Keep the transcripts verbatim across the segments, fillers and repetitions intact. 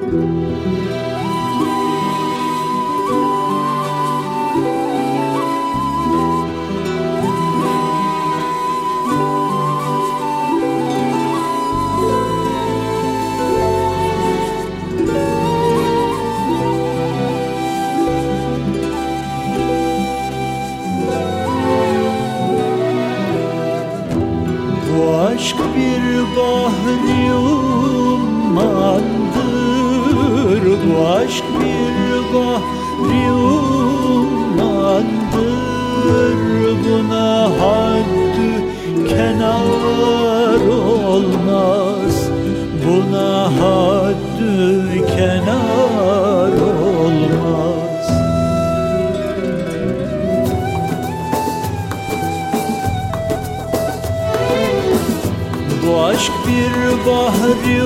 Aşk bir bahri ummandır, bu aşk bir bahri ummandır. Buna haddü kenar olmaz, buna haddü kenar olmaz. Bu aşk bir bahri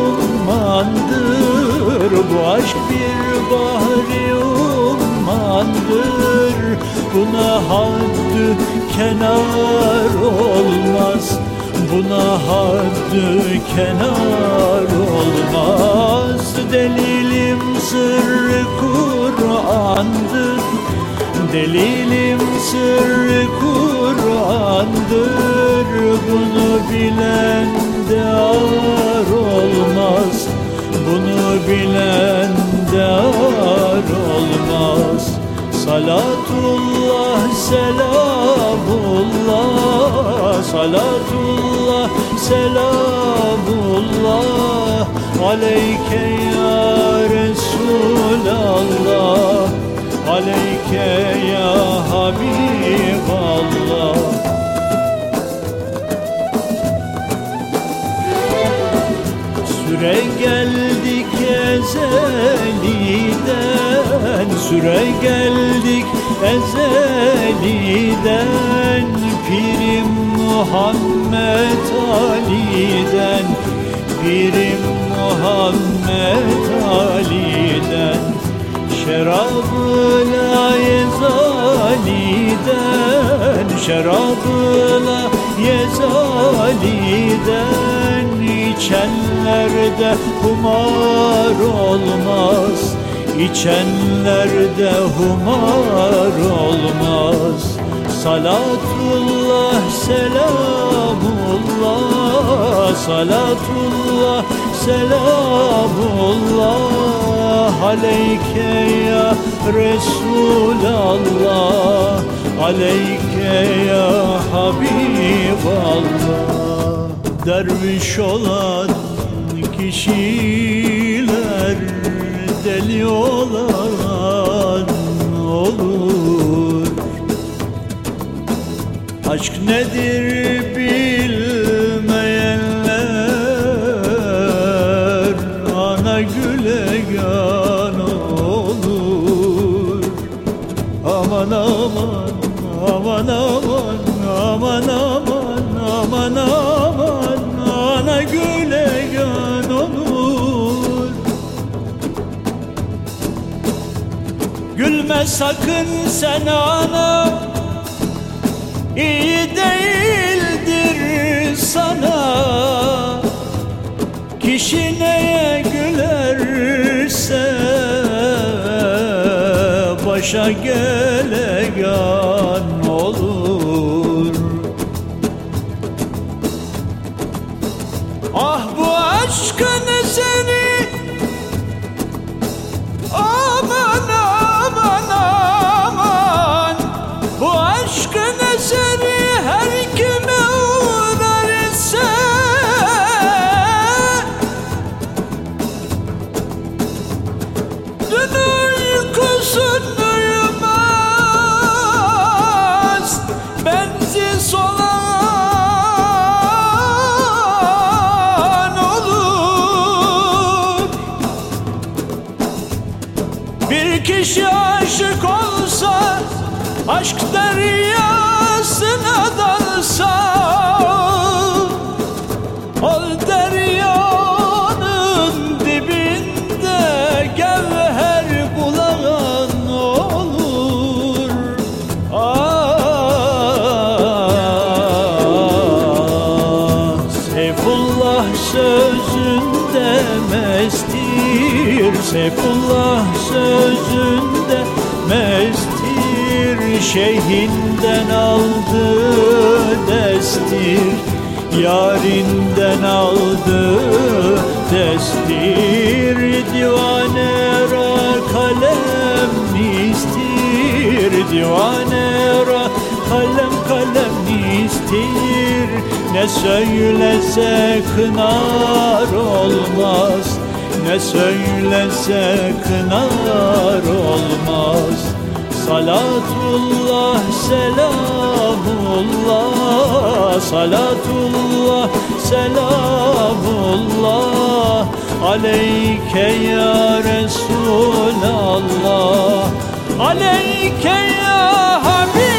ummandır, bu aşk bir bahri ummandır. Buna haddü kenar olmaz, buna haddü kenar olmaz. Delilim sırrı Kur'an'dır, delilim sırrı Kur'an'dır. Bunu bilen de ar olmaz, bunu bilen de ar olmaz. Salatullah, selamullah, salatullah, selamullah aleyke ya Resulallah, aleyke ya Habiballah. Süre geldik ezeliden, süre geldik ezeliden. Pirim Muhammed Ali'den, Pirim Muhammed Ali'den. Şerabı-la yezaliden, şerabı-la yezaliden. İçenlerde humar olmaz, içenlerde humar olmaz. Salatullah, selamullah, salatullah, selamullah aleyke ya Resulallah, aleyke ya Habiballah. Derviş olan kişiler deli olan olur. Aşk nedir bilmeyenler ana gülegan olur. Aman aman, aman aman, aman aman, aman aman, ana gülegan olur. Gülme sakın sen ana, İyi değildir sana. Kişi neye gülerse başa gelegan olur. Ah bu aşkın eseri, aman aman aman. Bu aşkın eseri her kime uğrar ise dün uykusunu uyumaz, benzi solan olur. Bir kişi aşık olsa, aşk deryasına dalsa, o deryanın dibinde gevher bulan olur. Ah, Seyfullah sözünde mesti, Seyfullah sözünde mestir, şeyhinden aldı destir, yarinden aldı destir. Divane ra kalem istir, divane ra kalem kalem istir. Ne söylese kınar olmaz, ne söylese kınar olmaz. Salatullah selamullah, salatullah selamullah aleyke ya Resulallah, aleyke ya Habib.